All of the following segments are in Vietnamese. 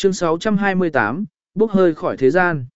Chương 628, bốc hơi khỏi thế gian.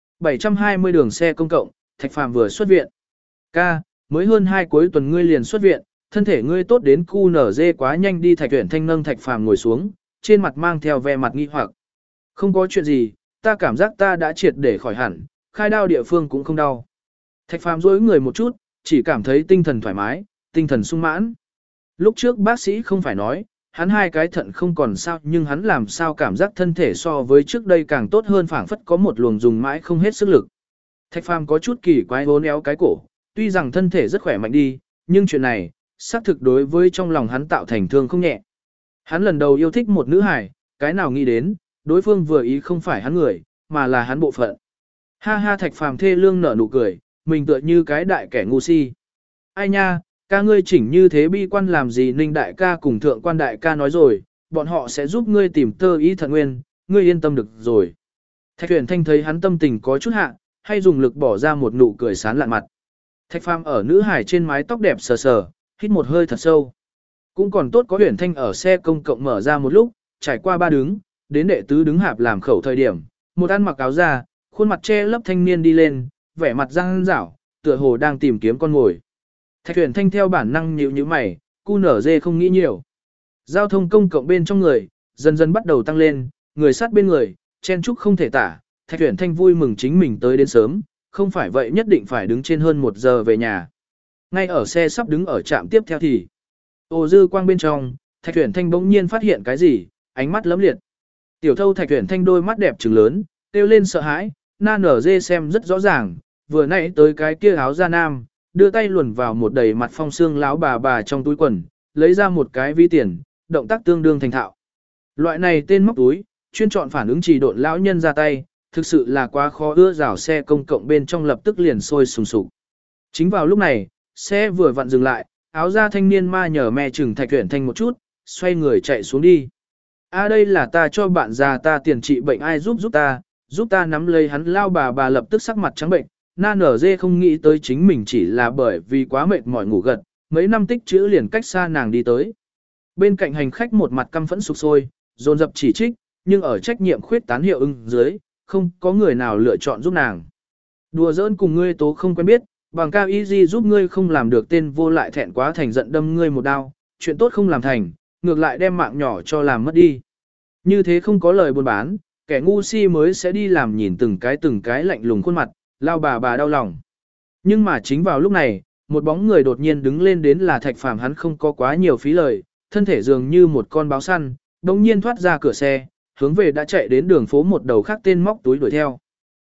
720 đường xe công cộng, Thạch Phàm vừa xuất viện. Ca, mới hơn 2 cuối tuần ngươi liền xuất viện, thân thể ngươi tốt đến cu nở dê quá nhanh đi. Thạch Uyển Thanh nâng Thạch Phàm ngồi xuống, trên mặt mang theo vẻ mặt nghi hoặc. Không có chuyện gì, ta cảm giác ta đã triệt để khỏi hẳn, khai đao địa phương cũng không đau. Thạch Phàm duỗi người một chút, chỉ cảm thấy tinh thần thoải mái, tinh thần sung mãn. Lúc trước bác sĩ không phải nói, hắn 2 cái thận không còn sao, nhưng hắn làm sao cảm giác thân thể so với trước đây càng tốt hơn, phảng phất có một luồng dùng mãi không hết sức lực. Thạch Phàm có chút kỳ quái vốn éo cái cổ, tuy rằng thân thể rất khỏe mạnh đi, nhưng chuyện này, xác thực đối với trong lòng hắn tạo thành thương không nhẹ. Hắn lần đầu yêu thích một nữ hài, cái nào nghĩ đến, đối phương vừa ý không phải hắn người, mà là hắn bộ phận. Ha ha, Thạch Phàm thê lương nở nụ cười, mình tựa như cái đại kẻ ngu si. Ai nha, ca ngươi chỉnh như thế bi quan làm gì? Ninh đại ca cùng thượng quan đại ca nói rồi, bọn họ sẽ giúp ngươi tìm tơ ý thận nguyên, ngươi yên tâm được rồi. Thạch Uyển Thanh thấy hắn tâm tình có chút hạ, hay dùng lực bỏ ra một nụ cười sán lạn mặt. Thạch Phàm ở nữ hải trên mái tóc đẹp sờ sờ, hít một hơi thật sâu. Cũng còn tốt có Uyển Thanh ở xe công cộng mở ra một lúc, trải qua 3 đứng, đến đệ tứ đứng hạp làm khẩu thời điểm, một ăn mặc áo da, khuôn mặt che lấp thanh niên đi lên, vẻ mặt răng rảo, tựa hồ đang tìm kiếm con mồi. Thạch Uyển Thanh theo bản năng nhíu nhíu mày, cu nở dê không nghĩ nhiều. Giao thông công cộng bên trong người, dần dần bắt đầu tăng lên, người sát bên người, chen chúc không thể tả. Thạch Uyển Thanh vui mừng chính mình tới đến sớm, không phải vậy nhất định phải đứng trên hơn 1 giờ về nhà. Ngay ở xe sắp đứng ở trạm tiếp theo thì, ô dư quang bên trong, Thạch Uyển Thanh bỗng nhiên phát hiện cái gì, ánh mắt lấm liệt. Tiểu thâu Thạch Uyển Thanh đôi mắt đẹp trừng lớn, kêu lên sợ hãi, na nở dê xem rất rõ ràng, vừa nãy tới cái kia áo da nam, đưa tay luồn vào một đầy mặt phong xương lão bà trong túi quần, lấy ra một cái ví tiền, động tác tương đương thành thạo. Loại này tên móc túi, chuyên chọn phản ứng trì độn lão nhân ra tay, thực sự là quá khó ưa rào. Xe công cộng bên trong lập tức liền sôi sùng sục. Chính vào lúc này, xe vừa vặn dừng lại, áo da thanh niên ma nhờ me chừng Thạch Uyển Thanh một chút, xoay người chạy xuống đi. Đây là ta cho bạn già ta tiền trị bệnh, ai giúp ta nắm lấy hắn. Lao bà lập tức sắc mặt trắng bệnh. Na nở dê không nghĩ tới chính mình chỉ là bởi vì quá mệt mỏi ngủ gật, mấy năm tích trữ liền cách xa nàng đi tới. Bên cạnh hành khách một mặt căm phẫn sục sôi, dồn dập chỉ trích, nhưng ở trách nhiệm khuyết tán hiệu ứng dưới, không có người nào lựa chọn giúp nàng. Đùa giỡn cùng ngươi tố không quen biết, bằng cao ý gì giúp ngươi không làm được, tên vô lại thẹn quá thành giận đâm ngươi một đao, chuyện tốt không làm thành, ngược lại đem mạng nhỏ cho làm mất đi. Như thế không có lời buôn bán, kẻ ngu si mới sẽ đi làm. Nhìn từng cái lạnh lùng khuôn mặt, lao bà đau lòng. Nhưng mà chính vào lúc này, một bóng người đột nhiên đứng lên, đến là Thạch Phàm. Hắn không có quá nhiều phí lời, thân thể dường như một con báo săn, đột nhiên thoát ra cửa xe, hướng về đã chạy đến đường phố một đầu khác tên móc túi đuổi theo.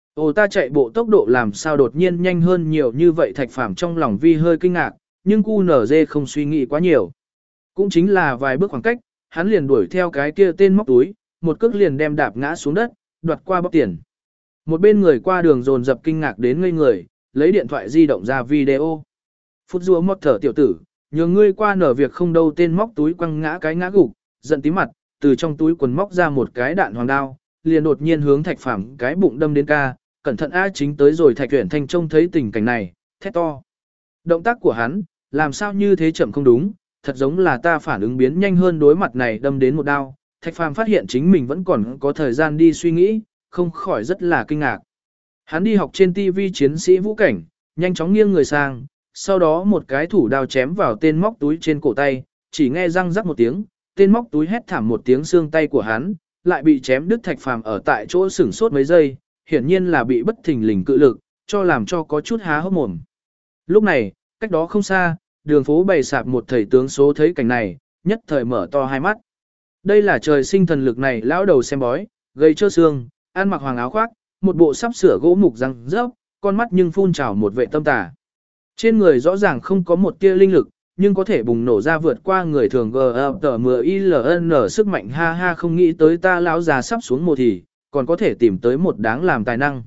Ta chạy bộ tốc độ làm sao đột nhiên nhanh hơn nhiều như vậy? Thạch Phàm trong lòng vi hơi kinh ngạc, nhưng cu nở dê không suy nghĩ quá nhiều. Cũng chính là vài bước khoảng cách, hắn liền đuổi theo cái kia tên móc túi, một cước liền đem đạp ngã xuống đất, đoạt qua bóp tiền. Một bên người qua đường dồn dập kinh ngạc đến ngây người, lấy điện thoại di động ra video. Phút rùa một thở tiểu tử, nhờ ngươi qua nở việc không đâu. Tên móc túi quăng ngã cái ngã gục, giận tí mặt, từ trong túi quần móc ra một cái đạn hoàng đao, liền đột nhiên hướng Thạch Phàm cái bụng đâm đến. Ca, cẩn thận a, chính tới rồi. Thạch Uyển Thanh trông thấy tình cảnh này, thét to. Động tác của hắn, làm sao như thế chậm không đúng, thật giống là ta phản ứng biến nhanh hơn. Đối mặt này đâm đến một đao, Thạch Phàm phát hiện chính mình vẫn còn có thời gian đi suy nghĩ, không khỏi rất là kinh ngạc. Hắn đi học trên TV chiến sĩ vũ cảnh, nhanh chóng nghiêng người sang, sau đó một cái thủ đao chém vào tên móc túi trên cổ tay, chỉ nghe răng rắc một tiếng, tên móc túi hét thảm một tiếng, xương tay của hắn lại bị chém đứt. Thạch Phàm ở tại chỗ sửng sốt mấy giây, hiển nhiên là bị bất thình lình cự lực, cho làm cho có chút há hốc mồm. Lúc này, cách đó không xa, đường phố bày sạp một thầy tướng số thấy cảnh này, nhất thời mở to hai mắt. Đây là trời sinh thần lực này lão đầu xem bói, gây trơ xương, ăn mặc hoàng áo khoác, một bộ sắp sửa gỗ mục răng rớp, con mắt nhưng phun trào một vệ tâm tà. Trên người rõ ràng không có một tia linh lực, nhưng có thể bùng nổ ra vượt qua người thường GTMILN sức mạnh. Ha ha, không nghĩ tới ta lão già sắp xuống mồ thì, còn có thể tìm tới một đáng làm tài năng.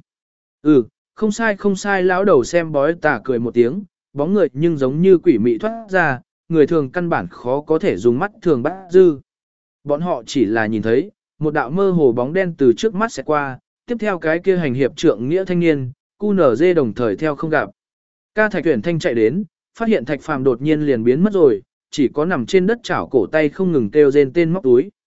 Không sai, lão đầu xem bói tà cười một tiếng, bóng người nhưng giống như quỷ mị thoát ra, người thường căn bản khó có thể dùng mắt thường bắt dư. Bọn họ chỉ là nhìn thấy một đạo mơ hồ bóng đen từ trước mắt sẽ qua, tiếp theo cái kia hành hiệp trượng nghĩa thanh niên, cu nở dê đồng thời theo không gặp. Ca Thạch Uyển Thanh chạy đến, phát hiện Thạch Phàm đột nhiên liền biến mất rồi, chỉ có nằm trên đất chảo cổ tay không ngừng kêu rên tên móc túi.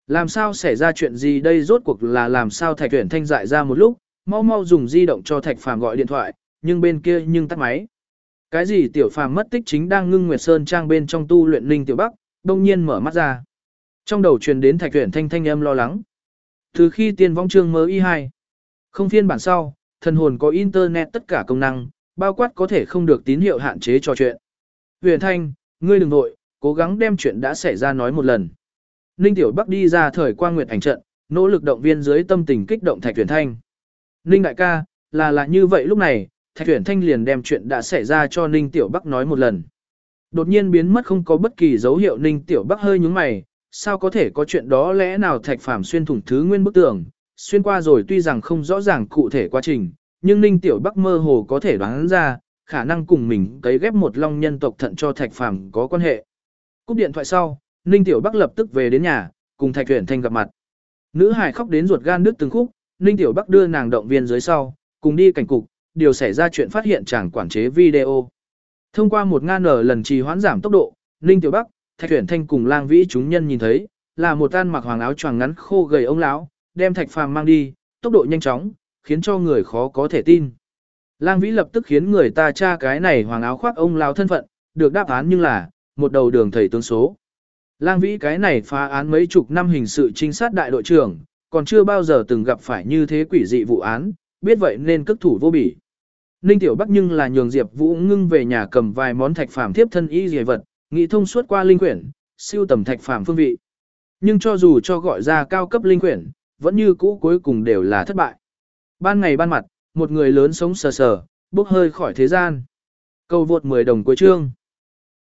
Làm sao xảy ra chuyện gì đây, rốt cuộc là làm sao? Thạch Uyển Thanh dại ra một lúc, mau mau dùng di động cho Thạch Phàm gọi điện thoại, nhưng bên kia tắt máy. Cái gì? Tiểu Phàm mất tích chính đang Ngưng Nguyệt Sơn trang bên trong tu luyện. Ninh Tiểu Bắc đông nhiên mở mắt ra. Trong đầu truyền đến Thạch Uyển Thanh thanh âm lo lắng. Từ khi Tiên Vong Chương mới y2 không phiên bản sau, thần hồn có internet tất cả công năng, bao quát có thể không được tín hiệu hạn chế trò chuyện. Uyển Thanh, ngươi đừng nội, cố gắng đem chuyện đã xảy ra nói một lần. Ninh Tiểu Bắc đi ra thời quang nguyệt ảnh trận, nỗ lực động viên dưới tâm tình kích động Thạch Uyển Thanh. Ninh đại ca, là như vậy. Lúc này, Thạch Uyển Thanh liền đem chuyện đã xảy ra cho Ninh Tiểu Bắc nói một lần. Đột nhiên biến mất không có bất kỳ dấu hiệu. Ninh Tiểu Bắc hơi nhướng mày, sao có thể có chuyện đó? Lẽ nào Thạch Phàm xuyên thủng thứ nguyên bức tường, xuyên qua rồi? Tuy rằng không rõ ràng cụ thể quá trình, nhưng Ninh Tiểu Bắc mơ hồ có thể đoán ra, khả năng cùng mình cấy ghép một long nhân tộc thận cho Thạch Phàm có quan hệ. Cúp điện thoại sau, Ninh Tiểu Bắc lập tức về đến nhà, cùng Thạch Uyển Thanh gặp mặt. Nữ hài khóc đến ruột gan đứt từng khúc, Ninh Tiểu Bắc đưa nàng động viên dưới sau, cùng đi cảnh cục, điều xảy ra chuyện phát hiện chàng quản chế video. Thông qua 1000 lần trì hoãn giảm tốc độ, Ninh Tiểu Bắc, Thạch Uyển Thanh cùng Lang Vĩ chúng nhân nhìn thấy, là một ăn mặc hoàng áo choàng ngắn khô gầy ông lão, đem Thạch Phàm mang đi, tốc độ nhanh chóng, khiến cho người khó có thể tin. Lang Vĩ lập tức khiến người ta tra cái này hoàng áo khoác ông lão thân phận, được đáp án nhưng là một đầu đường thầy tướng số. Lang Vĩ cái này phá án mấy chục năm hình sự trinh sát đại đội trưởng, còn chưa bao giờ từng gặp phải như thế quỷ dị vụ án, biết vậy nên cất thủ vô bỉ. Ninh Tiểu Bắc nhưng là nhường Diệp Vũ Ngưng về nhà cầm vài món Thạch Phàm tiếp thân y dề vật, nghĩ thông suốt qua linh quyển, siêu tầm Thạch Phàm phương vị. Nhưng cho dù cho gọi ra cao cấp linh quyển, vẫn như cũ cuối cùng đều là thất bại. Ban ngày ban mặt, một người lớn sống sờ sờ, bốc hơi khỏi thế gian. Câu vượt 10 đồng cuối chương.